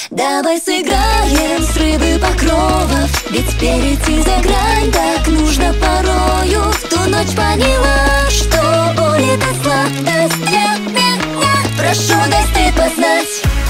Давай сыграем с рыбы покровов, ведь перейти за грань так нужно порою. В ту ночь поняла, что боль — это сладость для меня. Прошу, дай стыд познать.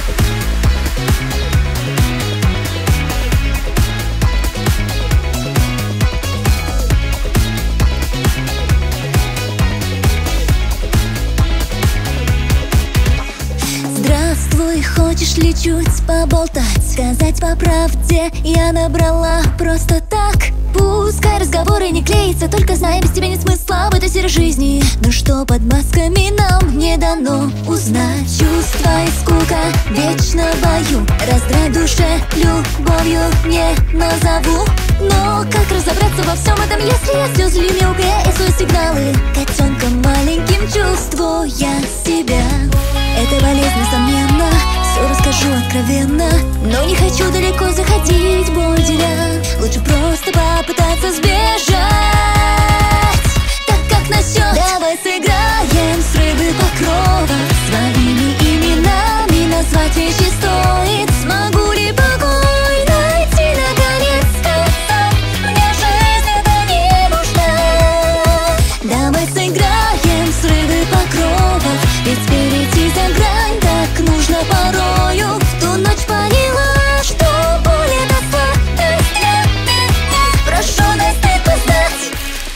Здравствуй, хочешь ли чуть поболтать? Сказать по правде я набрала просто так. Пускай разговоры не клеятся, только знай, без тебя нет смысла в этой серой жизни. Но что под масками нам не дано узнать? Чувства и скука вечно в бою, раздрай в душе любовью не назову. Но как разобраться во всем этом, если я слезы ливневые и свои сигналы котенком маленьким чувствуя себя? Это болезнь, несомненно, все расскажу откровенно, но не хочу далеко заходить, боль деля. Лучше просто попытаться сбежать. Так как насчет? Давай сыграем с рыбы покрова, своими именами назвать вещи стоит. Смогу ли покой найти наконец-то? Мне жизнь это не нужна. Давай сыграем с рыбы покрова, ведь перейти за грань так нужно порою. В ту ночь поняла, что боль — это сладость для меня. Прошу, дай стыд познать.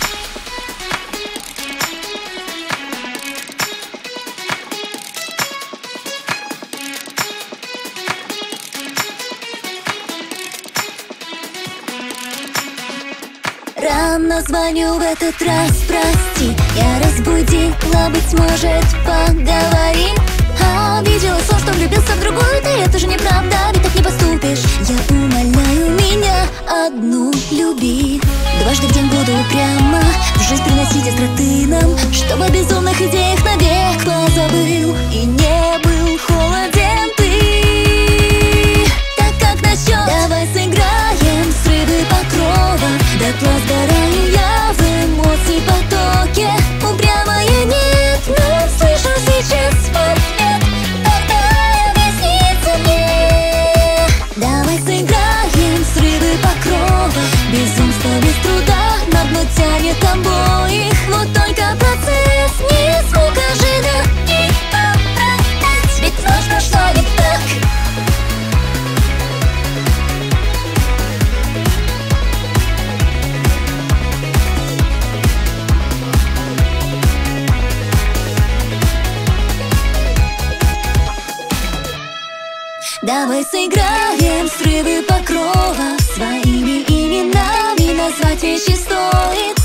Рано звоню в этот раз, прости, я разбудила, быть может, поговорим. Видела сон, что влюбился в другую, ты, это же неправда, ведь так не поступишь. Я умоляю, меня одну люби. Дважды в день буду упрямо в жизнь приносить остроты нам, чтобы о безумных идеях навек позабыл и не был холоден ты. Так как насчет? Давай сыграем с рыбы покрова, дотла сгораю я в эмоций потоке. Упрямо я нет, но слышу сейчас вот нет. Тогда объяснится мне. Давай сыграем с рыбы покрова, безумство без труда на дно тянет обоих. Вот только процесс не смог ожидать и оправдать, ведь нужно что не так. Давай сыграем с рыбы покрова, своими именами назвать вещи стоит.